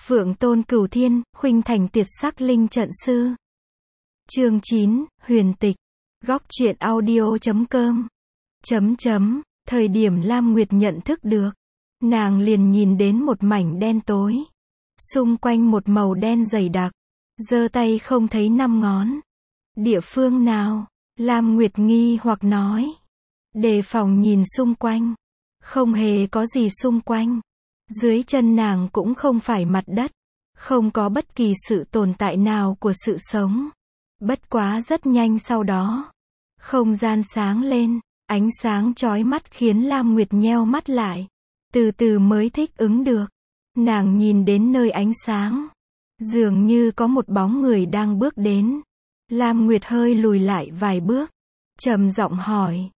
Phượng Tôn Cửu Thiên, khuynh thành tuyệt sắc linh trận sư. Chương 9, huyền tịch. Góc truyện audio.com. Thời điểm Lam Nguyệt nhận thức được, nàng liền nhìn đến một mảnh đen tối. Xung quanh một màu đen dày đặc. Giơ tay không thấy năm ngón. Địa phương nào? Lam Nguyệt nghi hoặc nói. Đề phòng nhìn xung quanh. Không hề có gì xung quanh. Dưới chân nàng cũng không phải mặt đất. Không có bất kỳ sự tồn tại nào của sự sống. Bất quá rất nhanh sau đó. Không gian sáng lên. Ánh sáng chói mắt khiến Lam Nguyệt nheo mắt lại. Từ từ mới thích ứng được. Nàng nhìn đến nơi ánh sáng. Dường như có một bóng người đang bước đến. Lam Nguyệt hơi lùi lại vài bước. Trầm giọng hỏi.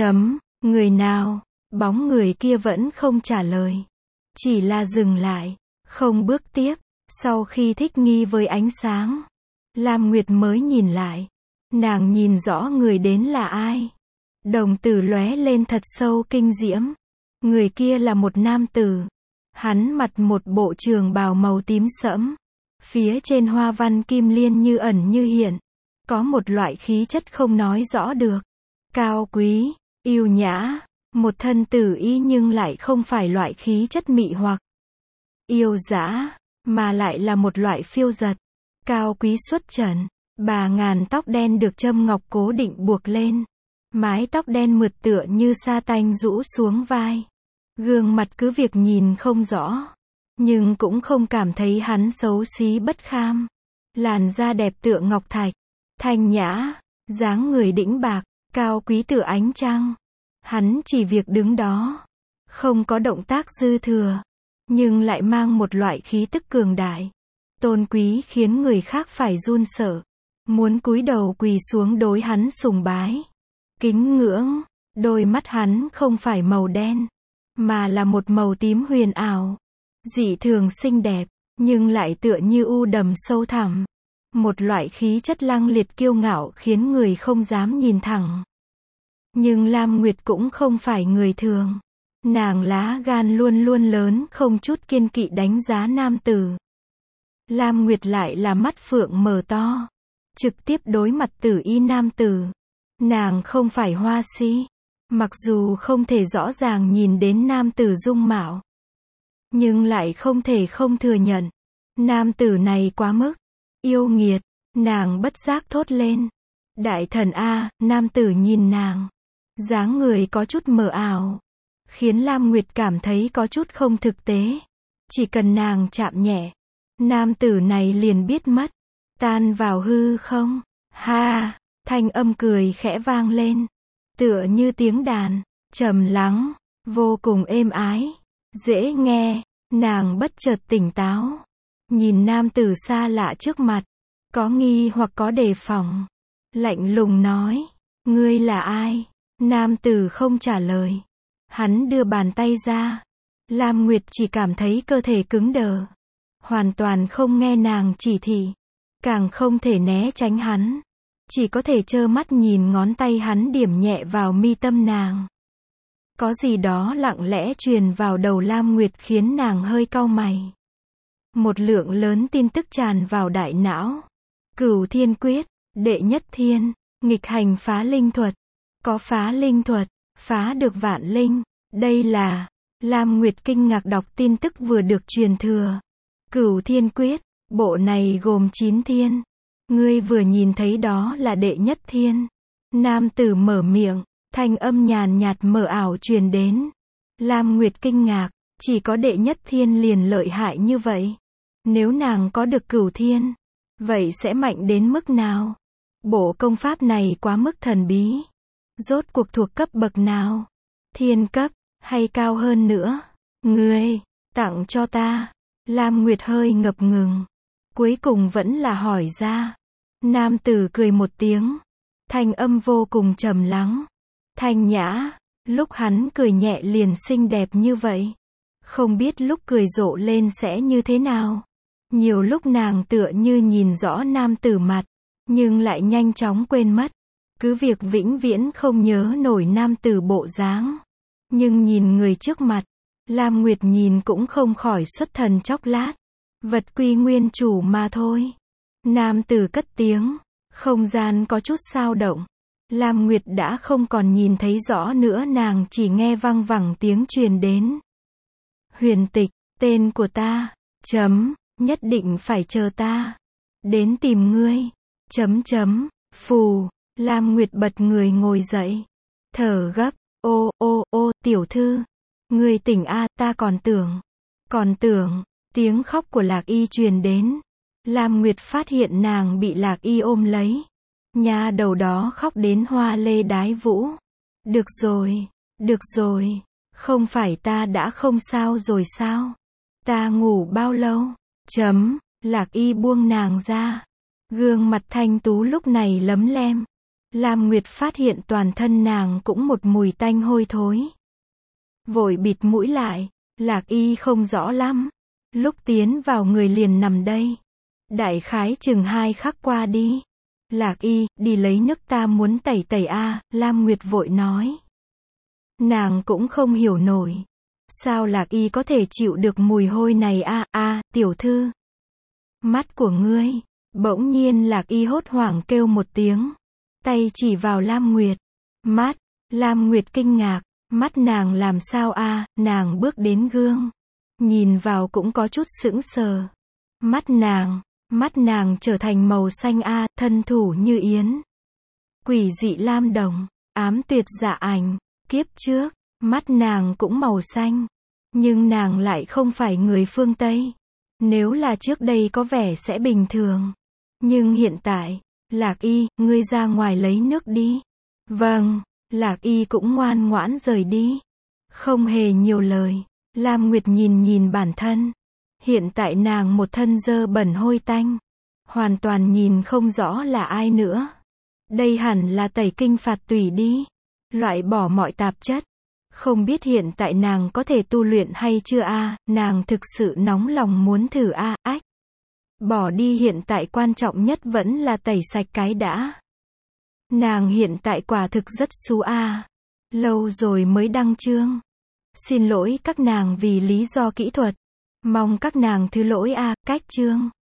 Người nào? Bóng người kia vẫn không trả lời. Chỉ là dừng lại. Không bước tiếp. Sau khi thích nghi với ánh sáng. Lam Nguyệt mới nhìn lại. Nàng nhìn rõ người đến là ai. Đồng tử lóe lên thật sâu kinh diễm. Người kia là một nam tử. Hắn mặc một bộ trường bào màu tím sẫm. Phía trên hoa văn kim liên như ẩn như hiện. Có một loại khí chất không nói rõ được. Cao quý, yêu nhã. Một thân tử y nhưng lại không phải loại khí chất mị hoặc yêu dã, mà lại là một loại phiêu dật. Cao quý xuất trần. Bà ngàn tóc đen được châm ngọc cố định buộc lên. Mái tóc đen mượt tựa như sa tanh rũ xuống vai. Gương mặt cứ việc nhìn không rõ. Nhưng cũng không cảm thấy hắn xấu xí bất kham. Làn da đẹp tựa ngọc thạch. Thanh nhã. Dáng người đĩnh bạc. Cao quý tựa ánh trăng. Hắn chỉ việc đứng đó. Không có động tác dư thừa. Nhưng lại mang một loại khí tức cường đại. Tôn quý khiến người khác phải run sợ. Muốn cúi đầu quỳ xuống đối hắn sùng bái. Kính ngưỡng. Đôi mắt hắn không phải màu đen. Mà là một màu tím huyền ảo. Dị thường xinh đẹp. Nhưng lại tựa như u đầm sâu thẳm. Một loại khí chất lăng liệt kiêu ngạo khiến người không dám nhìn thẳng. Nhưng Lam Nguyệt cũng không phải người thường. Nàng lá gan luôn luôn lớn không chút kiên kỵ đánh giá nam tử. Lam Nguyệt lại là mắt phượng mở to. Trực tiếp đối mặt tử y nam tử. Nàng không phải hoa si. Mặc dù không thể rõ ràng nhìn đến nam tử dung mạo. Nhưng lại không thể không thừa nhận. Nam tử này quá mức. Yêu nghiệt. Nàng bất giác thốt lên. Đại thần A, nam tử nhìn nàng. Dáng người có chút mờ ảo. Khiến Lam Nguyệt cảm thấy có chút không thực tế. Chỉ cần nàng chạm nhẹ. Nam tử này liền biết mất. Tan vào hư không. Ha, thanh âm cười khẽ vang lên. Tựa như tiếng đàn. Trầm lắng. Vô cùng êm ái. Dễ nghe. Nàng bất chợt tỉnh táo. Nhìn nam tử xa lạ trước mặt. Có nghi hoặc có đề phòng. Lạnh lùng nói. Ngươi là ai? Nam tử không trả lời. Hắn đưa bàn tay ra. Lam Nguyệt chỉ cảm thấy cơ thể cứng đờ. Hoàn toàn không nghe nàng chỉ thị. Càng không thể né tránh hắn. Chỉ có thể trơ mắt nhìn ngón tay hắn điểm nhẹ vào mi tâm nàng. Có gì đó lặng lẽ truyền vào đầu Lam Nguyệt khiến nàng hơi cau mày. Một lượng lớn tin tức tràn vào đại não. Cửu Thiên Quyết, đệ nhất thiên, nghịch hành phá linh thuật. Có phá linh thuật, phá được vạn linh. Đây là, Lam Nguyệt kinh ngạc đọc tin tức vừa được truyền thừa. Cửu Thiên Quyết, bộ này gồm 9 thiên. Ngươi vừa nhìn thấy đó là đệ nhất thiên. Nam tử mở miệng, thanh âm nhàn nhạt mờ ảo truyền đến. Lam Nguyệt kinh ngạc, chỉ có đệ nhất thiên liền lợi hại như vậy. Nếu nàng có được cửu thiên, vậy sẽ mạnh đến mức nào? Bộ công pháp này quá mức thần bí. Rốt cuộc thuộc cấp bậc nào? Thiên cấp, hay cao hơn nữa? Ngươi, tặng cho ta. Lam Nguyệt hơi ngập ngừng. Cuối cùng vẫn là hỏi ra. Nam tử cười một tiếng. Thanh âm vô cùng trầm lắng. Thanh nhã. Lúc hắn cười nhẹ liền xinh đẹp như vậy. Không biết lúc cười rộ lên sẽ như thế nào. Nhiều lúc nàng tựa như nhìn rõ nam tử mặt. Nhưng lại nhanh chóng quên mất. Cứ việc vĩnh viễn không nhớ nổi nam tử bộ dáng. Nhưng nhìn người trước mặt. Lam Nguyệt nhìn cũng không khỏi xuất thần chốc lát. Vật quy nguyên chủ mà thôi. Nam tử cất tiếng. Không gian có chút xao động. Lam Nguyệt đã không còn nhìn thấy rõ nữa, nàng chỉ nghe văng vẳng tiếng truyền đến. Huyền Tịch, tên của ta, nhất định phải chờ ta. Đến tìm ngươi, phù. Lam Nguyệt bật người ngồi dậy. Thở gấp, ô, tiểu thư. Ngươi tỉnh a, ta còn tưởng, tiếng khóc của Lạc Y truyền đến. Lam Nguyệt phát hiện nàng bị Lạc Y ôm lấy. Nha đầu đó khóc đến hoa lê đái vũ. Được rồi, không phải ta đã không sao rồi sao? Ta ngủ bao lâu? Lạc Y buông nàng ra. Gương mặt thanh tú lúc này lấm lem. Lam Nguyệt phát hiện toàn thân nàng cũng một mùi tanh hôi thối. Vội bịt mũi lại. Lạc Y không rõ lắm. Lúc tiến vào người liền nằm đây. Đại khái chừng 2 khắc qua đi. Lạc Y, đi lấy nước, ta muốn tẩy a. Lam Nguyệt vội nói. Nàng cũng không hiểu nổi. Sao Lạc Y có thể chịu được mùi hôi này a, tiểu thư. Mắt của ngươi. Bỗng nhiên Lạc Y hốt hoảng kêu một tiếng. Tay chỉ vào Lam Nguyệt. Mắt. Lam Nguyệt kinh ngạc. Mắt nàng làm sao a? Nàng bước đến gương. Nhìn vào cũng có chút sững sờ. Mắt nàng trở thành màu xanh a, thân thủ như yến. Quỷ dị lam đồng, ám tuyệt dạ ảnh. Kiếp trước, mắt nàng cũng màu xanh. Nhưng nàng lại không phải người phương Tây. Nếu là trước đây có vẻ sẽ bình thường. Nhưng hiện tại, Lạc Y, ngươi ra ngoài lấy nước đi. Vâng, Lạc Y cũng ngoan ngoãn rời đi. Không hề nhiều lời. Lam Nguyệt nhìn bản thân. Hiện tại nàng một thân dơ bẩn hôi tanh. Hoàn toàn nhìn không rõ là ai nữa. Đây hẳn là tẩy kinh phạt tùy đi. Loại bỏ mọi tạp chất. Không biết hiện tại nàng có thể tu luyện hay chưa a? Nàng thực sự nóng lòng muốn thử a. Ách. Bỏ đi, hiện tại quan trọng nhất vẫn là tẩy sạch cái đã. Nàng hiện tại quả thực rất xú a. Lâu rồi mới đăng chương. Xin lỗi các nàng vì lý do kỹ thuật. Mong các nàng thứ lỗi a. Cách chương.